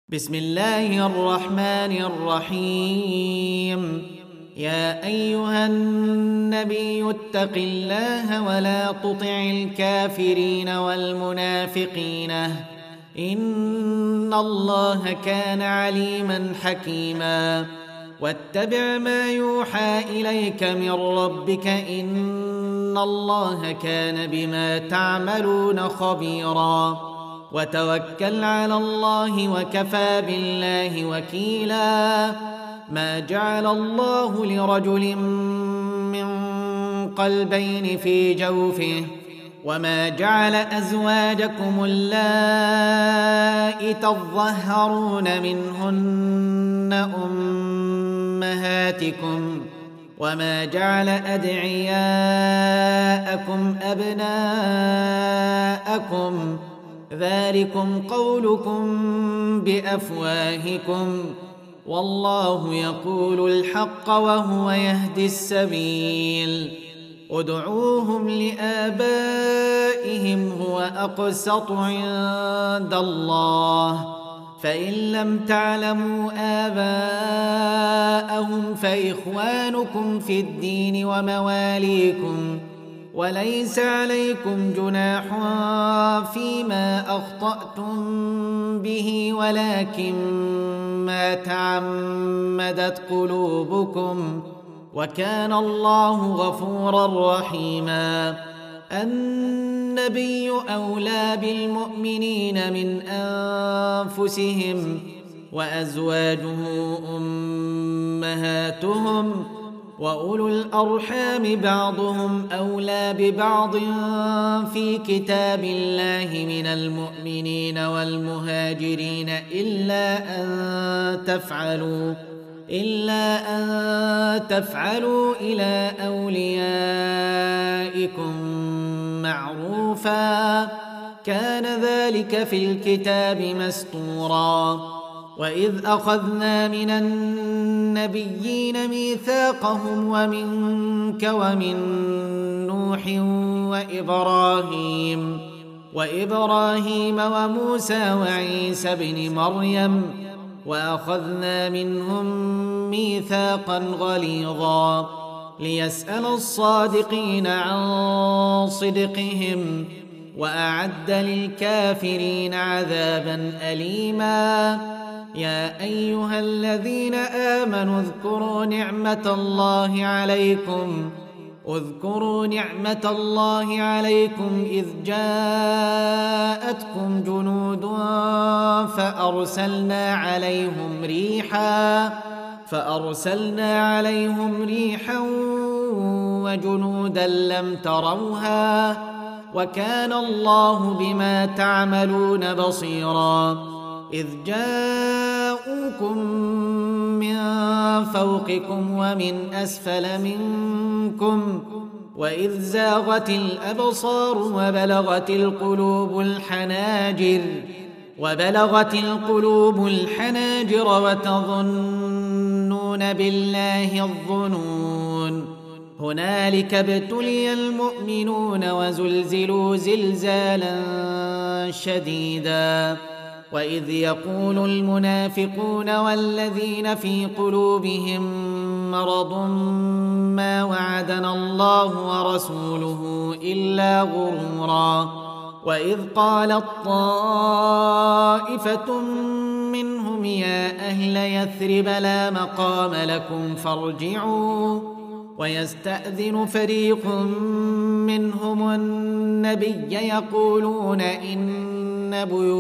بسم الله الرحمن الرحيم. يا أيها النبي اتق الله ولا تطع الكافرين والمنافقين إن الله كان عليما حكيما. واتبع ما يوحى إليك من ربك إن الله كان بما تعملون خبيرا. وتوكل على الله وكفى بالله وكيلا. ما جعل الله لرجل من قلبين في جوفه وما جعل أزواجكم اللائي تظهرون منهن أمهاتكم وما جعل أدعياءكم أبناءكم ذلكم قولكم بأفواهكم والله يقول الحق وهو يهدي السبيل. ادعوهم لآبائهم هو أقسط عند الله فإن لم تعلموا آباءهم فإخوانكم في الدين ومواليكم وليس عليكم جناح فيما أخطأتم به ولكن ما تعمدت قلوبكم وكان الله غفورا رحيما. النبي أولى بالمؤمنين من أنفسهم وأزواجه أمهاتهم وأولو الأرحام بعضهم أولى ببعض في كتاب الله من المؤمنين والمهاجرين إلا أن تفعلوا إلى أوليائكم معروفا كان ذلك في الكتاب مسطورا. وإذ أخذنا من النبيين ميثاقهم ومنك ومن نوح وإبراهيم وموسى وعيسى بن مريم وأخذنا منهم ميثاقا غليظا ليسأل الصادقين عن صدقهم وأعد للكافرين عذابا أليما. يا أيها الذين آمنوا اذكروا نعمة الله عليكم إذ جاءتكم جنود فأرسلنا عليهم ريحا وجنودا لم تروها وكان الله بما تعملون بصيرا. إذ جاءوكم من فوقكم ومن أسفل منكم وإذ زاغت الأبصار وبلغت القلوب الحناجر وتظنون بالله الظنون. هنالك ابتلي المؤمنون وزلزلوا زلزالا شديدا. وإذ يقول المنافقون والذين في قلوبهم مرض ما وعدنا الله ورسوله إلا غرورا. وإذ قالت طائفة منهم يا أهل يثرب لا مقام لكم فارجعوا ويستأذن فريق منهم النبي يقولون إن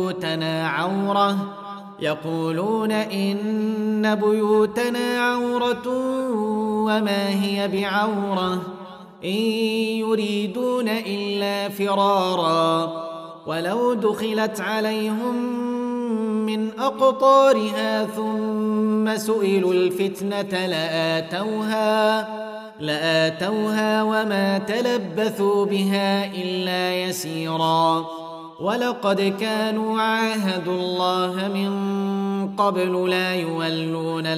بيوتنا عورة وما هي بعورة إن يريدون إلا فرارا ولو دخلت عليهم من أقطارها ثم سئلوا الفتنة لآتوها وما تلبثوا بها إلا يسيرا. ولقد كانوا عاهدوا الله من قبل لا يولون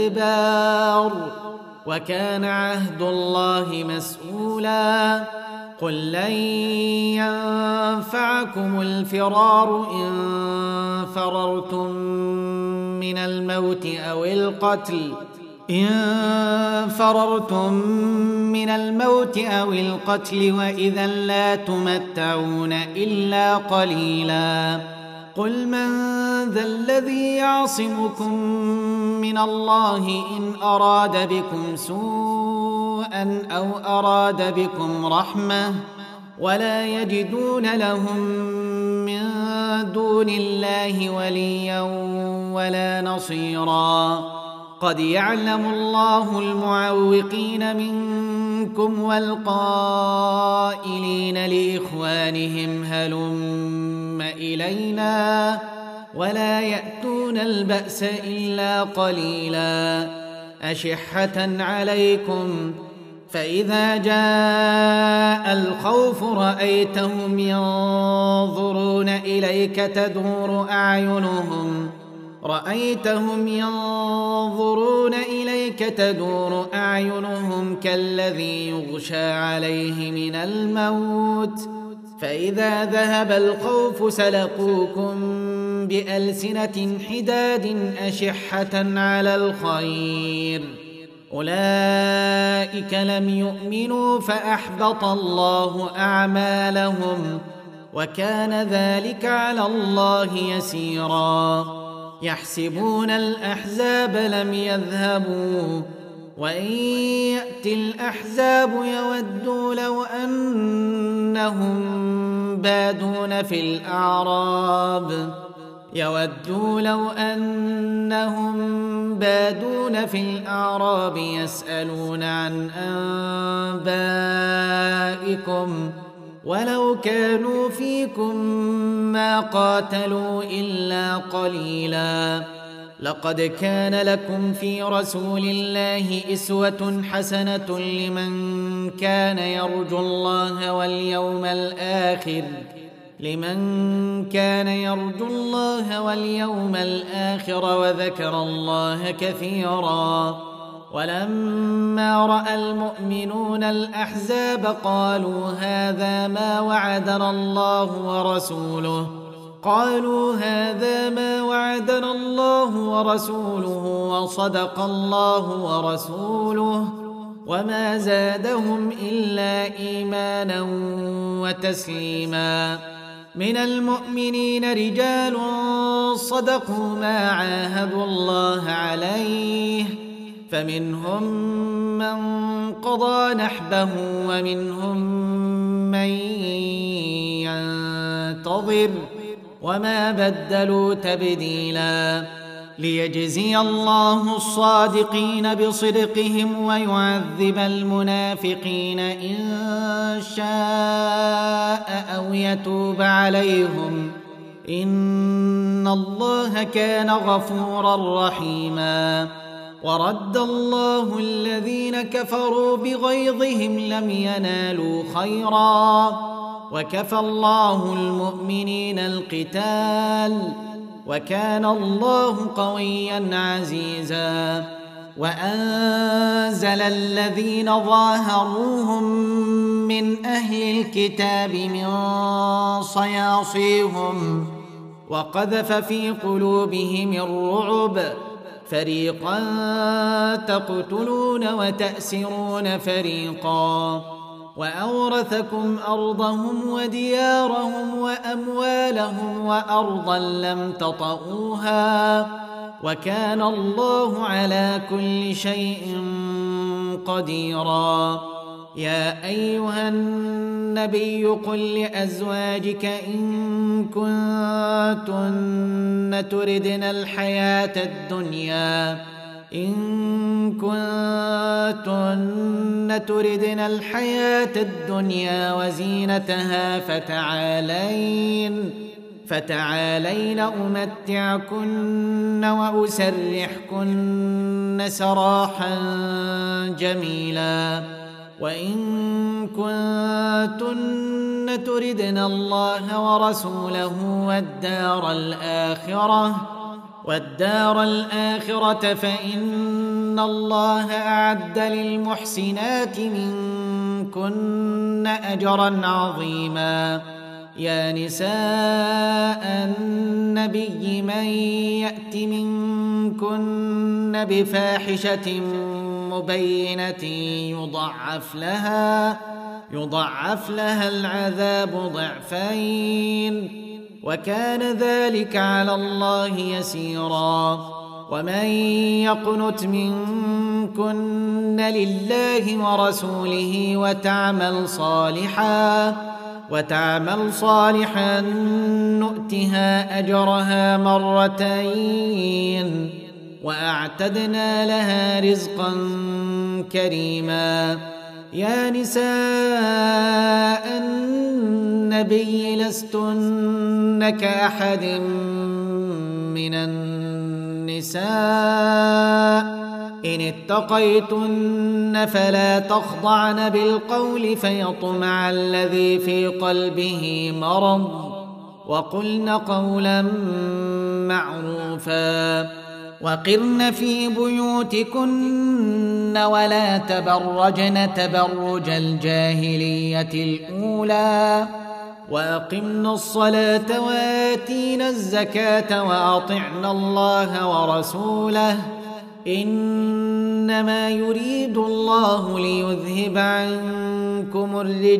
الأدبار وكان عهد الله مسؤولا. قل لن ينفعكم الفرار إن فررتم من الموت أو القتل وإذا لا تمتعون إلا قليلا. قل من ذا الذي يعصمكم من الله إن أراد بكم سوءا أو أراد بكم رحمة ولا يجدون لهم من دون الله وليا ولا نصيرا. قد يعلم الله المعوقين منكم والقائلين لإخوانهم هلم إلينا ولا يأتون البأس إلا قليلا أشحة عليكم فإذا جاء الخوف رأيتهم ينظرون إليك تدور أعينهم كالذي يغشى عليه من الموت فإذا ذهب الخوف سلقوكم بألسنة حداد أشحة على الخير أولئك لم يؤمنوا فأحبط الله أعمالهم وكان ذلك على الله يسيرا. يحسبون الأحزاب لم يذهبوا وإن يأتي الأحزاب يودوا لو أنهم بادون في الأعراب يسألون عن أنبائكم ولو كانوا فيكم ما قاتلوا إلا قليلا. لقد كان لكم في رسول الله أسوة حسنة لمن كان يرجو الله واليوم الآخر وذكر الله كثيرا. ولما رأى المؤمنون الأحزاب قالوا هذا ما وعدنا الله ورسوله وصدق الله ورسوله وما زادهم إلا إيمانا وتسليما. من المؤمنين رجال صدقوا ما عاهدوا الله عليه فمنهم من قضى نحبه ومنهم من ينتظر وما بدلوا تبديلا. ليجزي الله الصادقين بصدقهم ويعذب المنافقين إن شاء أو يتوب عليهم إن الله كان غفورا رحيما. ورد الله الذين كفروا بغيظهم لم ينالوا خيرا وكفى الله المؤمنين القتال وكان الله قويا عزيزا. وأنزل الذين ظاهروهم من أهل الكتاب من صياصيهم وقذف في قلوبهم الرعب فريقا تقتلون وتأسرون فريقا وأورثكم أرضهم وديارهم وأموالهم وأرضا لم تطئوها وكان الله على كل شيء قديرا. يا أيها النبي قل لأزواجك إن كنتن تردن الحياة الدنيا وزينتها فتعالين أمتعكن وأسرحكن سراحا جميلا. وإن كنتن تردن الله ورسوله والدار الآخرة فإن الله أعد للمحسنات منكن أجرا عظيما. يا نساء النبي من يأت منكن بفاحشة مبينة يضعف لها العذاب ضعفين، وكان ذلك على الله يسيرا. ومن يقنت منكن لله ورسوله وتعمل صالحا نؤتها أجرها مرتين وأعتدنا لها رزقا كريما. يا نساء النبي لستن كأحد من النساء إن اتقيتن فلا تخضعن بالقول فيطمع الذي في قلبه مرض، وقلن قولا معروفا. وقرن في بيوتكن ولا تبرجن تبرج الجاهلية الأولى، وأقمن الصلاة وآتينا الزكاة وأطعنا الله ورسوله. إنما يريد الله ليذهب عنكم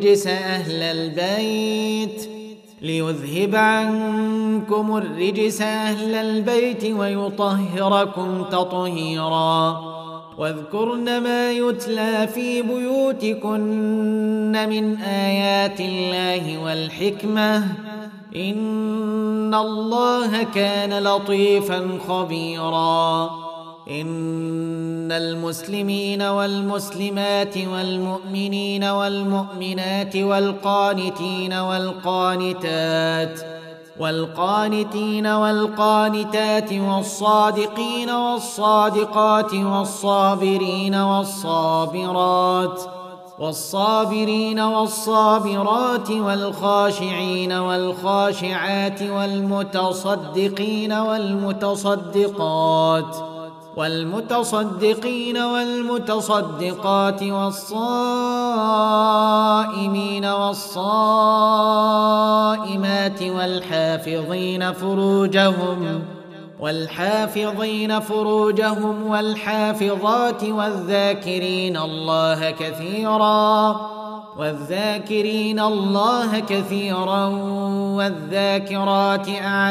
الرجس أهل البيت ويطهركم تطهيرا. واذكرن ما يتلى في بيوتكن من آيات الله والحكمة، إن الله كان لطيفا خبيرا. إن المسلمين والمسلمات والمؤمنين والمؤمنات والقانتين والقانتات والصادقين والصادقات والصابرين والصابرات والخاشعين والخاشعات والمتصدقين والمتصدقات والصائمين والصائمات والحافظين فروجهم والحافظات والذاكرين الله كثيرا والذاكرات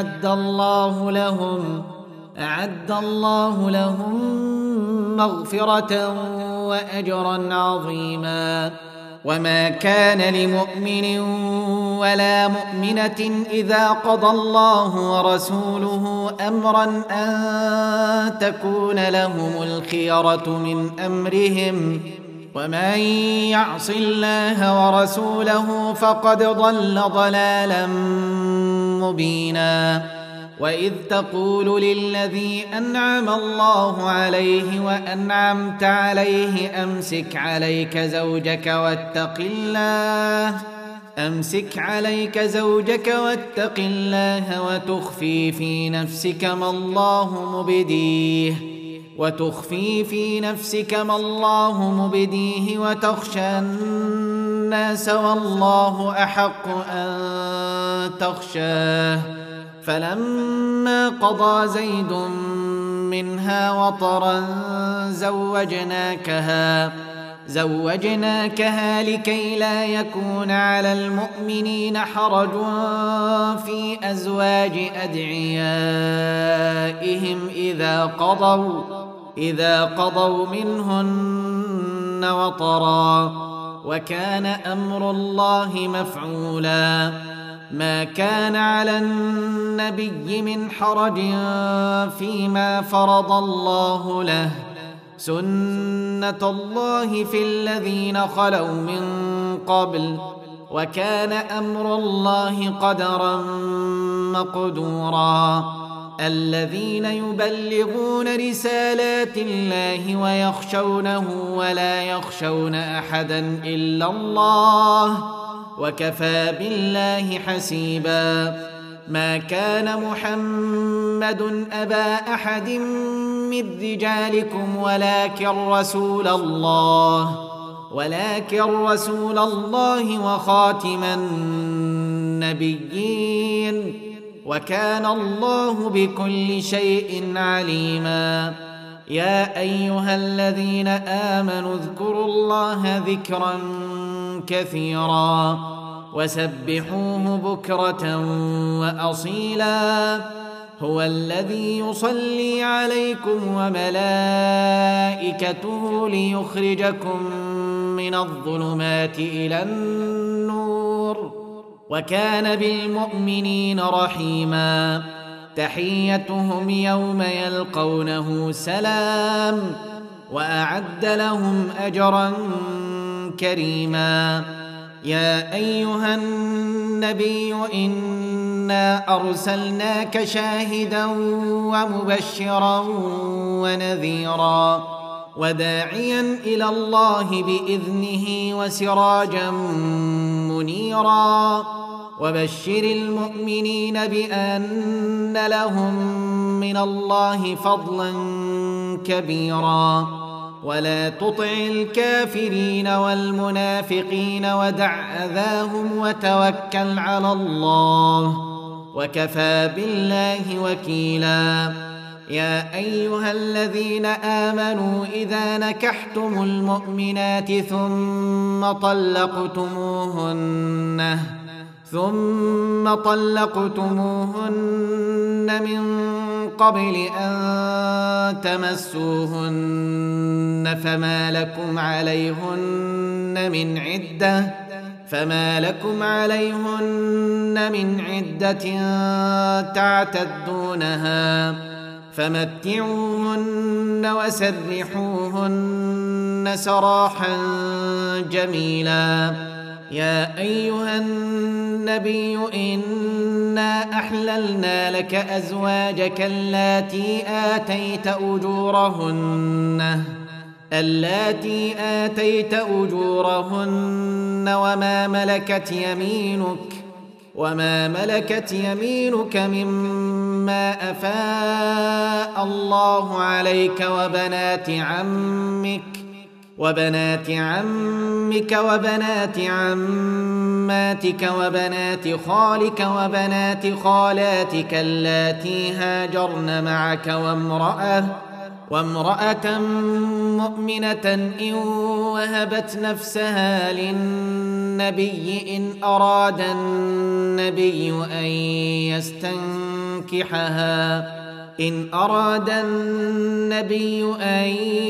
أعد الله لهم مغفرة وأجرا عظيما. وما كان لمؤمن ولا مؤمنة إذا قضى الله ورسوله أمرا أن تكون لهم الخيرة من أمرهم، ومن يعص الله ورسوله فقد ضل ضلالا مبينا. وإذ تقول للذي أنعم الله عليه وأنعمت عليه أمسك عليك زوجك واتق الله وتخفي في نفسك ما الله مبديه وتخشى الناس والله أحق أن تخشاه. فلما قضى زيد منها وطرا زوجناكها لكي لا يكون على المؤمنين حرج في أزواج أدعيائهم إذا قضوا منهن وطرا، وكان أمر الله مفعولا. ما كان على النبي من حرج فيما فرض الله له، سنة الله في الذين خلوا من قبل، وكان أمر الله قدرا مقدورا. الذين يبلغون رسالات الله ويخشونه ولا يخشون أحدا إلا الله، وكفى بالله حسيبا. ما كان محمد أبا أحد من رجالكم ولكن رسول الله ولكن رسول الله وخاتم النبيين، وكان الله بكل شيء عليما. يا أيها الذين آمنوا اذكروا الله ذكرا كثيرا وسبحوه بكرة وأصيلا. هو الذي يصلي عليكم وملائكته ليخرجكم من الظلمات إلى النور، وكان بالمؤمنين رحيما. تحيتهم يوم يلقونه سلام، وأعد لهم أجرا كريما. يا أيها النبي إنا أرسلناك شاهدا ومبشرا ونذيرا وداعيا إلى الله بإذنه وسراجا منيرا. وبشر المؤمنين بأن لهم من الله فضلا كبيرا. ولا تطع الكافرين والمنافقين ودع أذاهم وتوكل على الله، وكفى بالله وكيلا. يا أيها الذين آمنوا إذا نكحتم المؤمنات ثم طلقتموهن من قبل أن تمسوهن فما لكم عليهن من عدة تعتدونها، فمتعوهن وسرحوهن سراحا جميلا. يا أيها النبي إنا أحللنا لك أزواجك اللاتي آتيت أجورهن وما ملكت يمينك مما أفاء الله عليك، وبنات عمك وبنات عماتك وبنات خالك وبنات خالاتك اللاتي هاجرن معك، وامرأة مؤمنة إن وهبت نفسها للنبي إن أراد النبي أن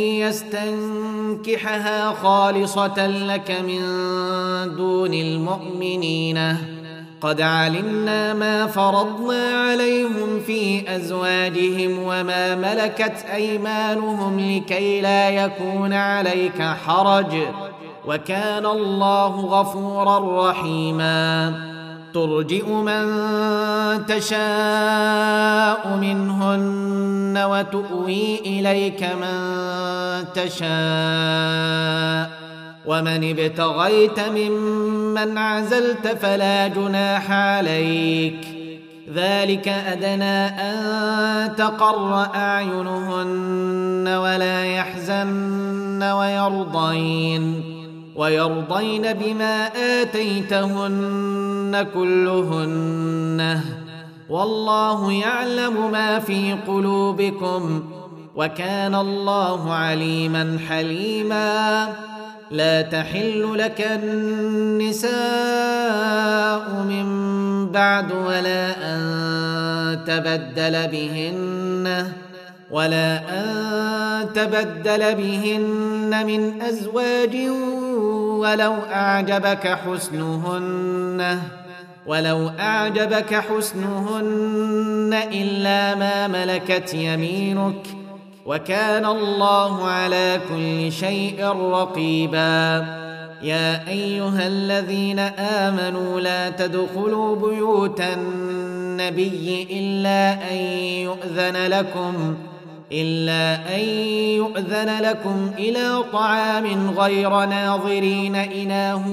يستنكحها خالصة لك من دون المؤمنين. قد علمنا ما فرضنا عليهم في أزواجهم وما ملكت أيمانهم لكي لا يكون عليك حرج، وكان الله غفورا رحيما. ترجئ من تشاء منهن وتؤوي إليك من تشاء، ومن ابتغيت ممن عزلت فلا جناح عليك. ذلك أدنى أن تقر أعينهن ولا يحزن ويرضين بما آتيتهن كلهن، والله يعلم ما في قلوبكم، وكان الله عليما حليما. لا تحل لك النساء من بعد ولا أن تبدل بهن من أزواج ولو أعجبك حسنهن إلا ما ملكت يمينك، وكان الله على كل شيء رقيبا. يا أيها الذين آمنوا لا تدخلوا بيوت النبي إلا أن يؤذن لكم إلى طعام غير ناظرين إناه،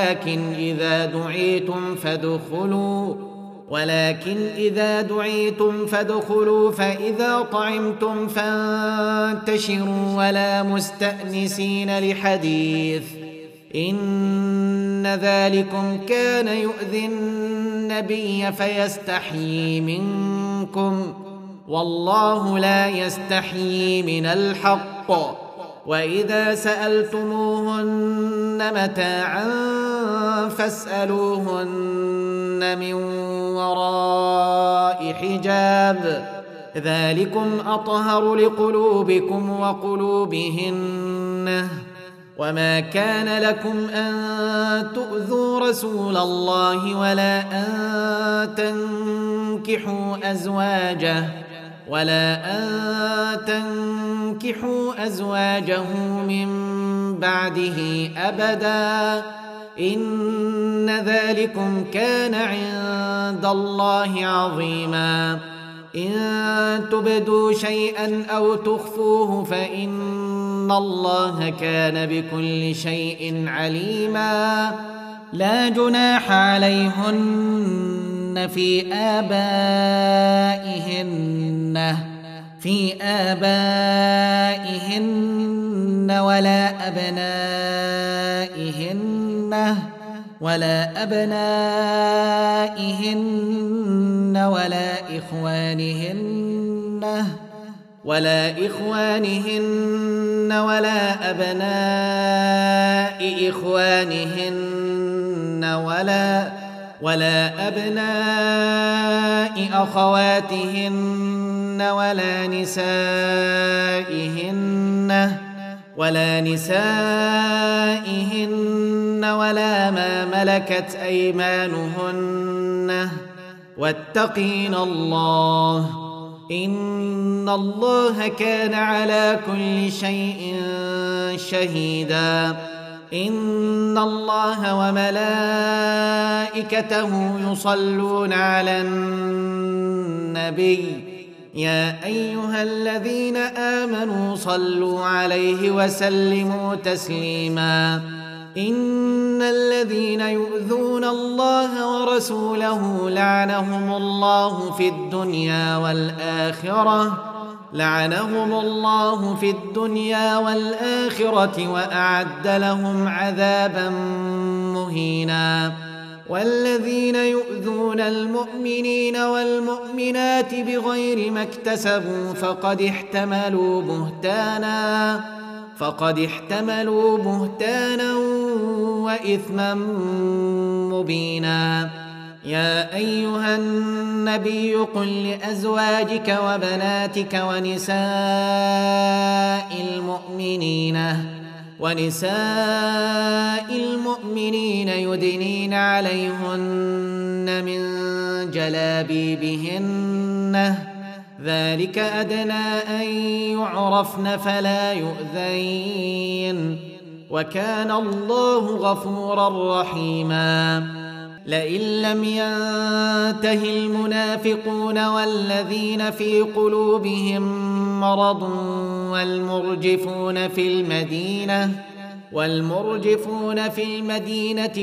ولكن إذا دعيتم فادخلوا، فإذا طعمتم فانتشروا ولا مستأنسين لحديث، إن ذلكم كان يؤذي النبي فيستحيي منكم والله لا يستحيي من الحق وإذا سألتموهن متاعا فاسألوهن من وراء حجاب ذلكم أطهر لقلوبكم وقلوبهن وما كان لكم أن تؤذوا رسول الله ولا أن تنكحوا أزواجه من بعده أبدا إن ذلكم كان عند الله عظيما إن تبدوا شيئا أو تخفوه فإن الله كان بكل شيء عليما لا جناح عليهن في آبائهن ولا أبنائهن ولا إخوانهن ولا أبناء إخوانهن ولا أبناء أخواتهن ولا نسائهن ولا ما ملكت أيمانهن واتقين الله إن الله كان على كل شيء شهيدا إن الله وملائكته يصلون على النبي يا أيها الذين آمنوا صلوا عليه وسلموا تسليما إن الذين يؤذون الله ورسوله لعنهم الله في الدنيا والآخرة وأعد لهم عذابا مهينا والذين يؤذون المؤمنين والمؤمنات بغير ما اكتسبوا فقد احتملوا بهتانا وإثما مبينا يا أيها النبي قل لأزواجك وبناتك ونساء المؤمنين يدنين عليهن من جلابيبهن ذلك أدنى أن يعرفن فلا يؤذين وكان الله غفورا رحيما لئن لم ينته المنافقون والذين في قلوبهم مرض والمرجفون في المدينة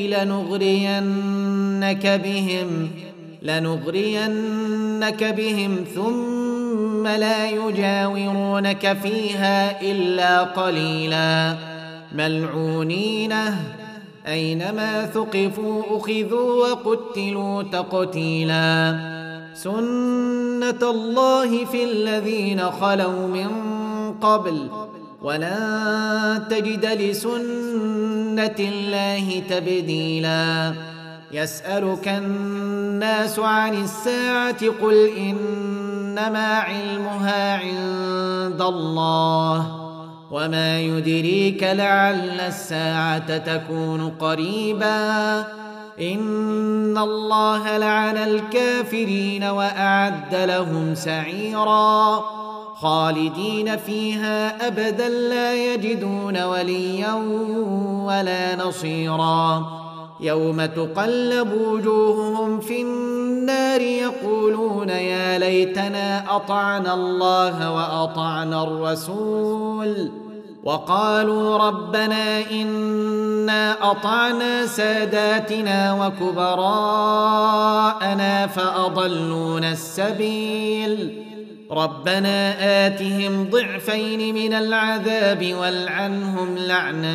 لنغرينك بهم ثم لا يجاورونك فيها إلا قليلا ملعونين أينما ثقفوا أخذوا وقتلوا تقتيلا سنة الله في الذين خلوا من قبل ولن تجد لسنة الله تبديلا يسألك الناس عن الساعة قل إنما علمها عند الله وما يدريك لعل الساعة تكون قريبا إن الله لعن الكافرين وأعد لهم سعيرا خالدين فيها أبدا لا يجدون وليا ولا نصيرا يوم تقلب وجوههم في النار يقولون يا ليتنا أطعنا الله وأطعنا الرسول وقالوا ربنا إنا أطعنا ساداتنا وكبراءنا فأضلونا السبيل ربنا آتهم ضعفين من العذاب والعنهم لعنا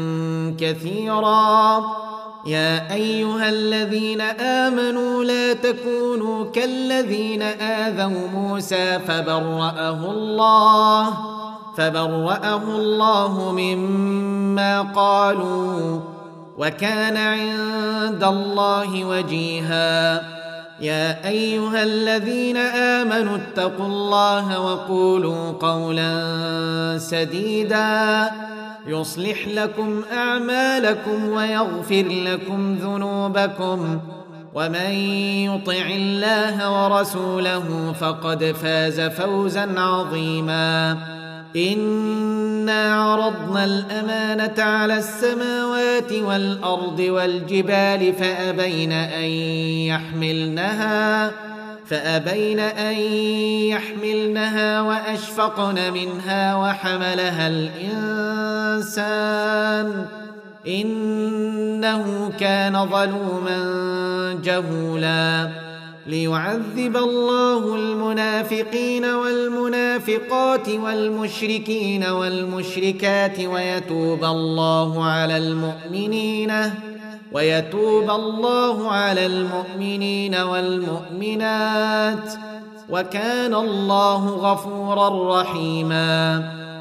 كثيرا يا أيها الذين آمنوا لا تكونوا كالذين آذوا موسى فبرأه الله مما قالوا وكان عند الله وجيها يا أيها الذين آمنوا اتقوا الله وقولوا قولا سديدا يصلح لكم أعمالكم ويغفر لكم ذنوبكم ومن يطع الله ورسوله فقد فاز فوزا عظيما إنا عرضنا الأمانة على السماوات والأرض والجبال فأبين أن يحملنها وأشفقن منها وحملها الإنسان إنه كان ظلوما جهولا ليعذب الله المنافقين والمنافقات والمشركين والمشركات ويتوب الله على المؤمنين والمؤمنات وكان الله غفورا رحيما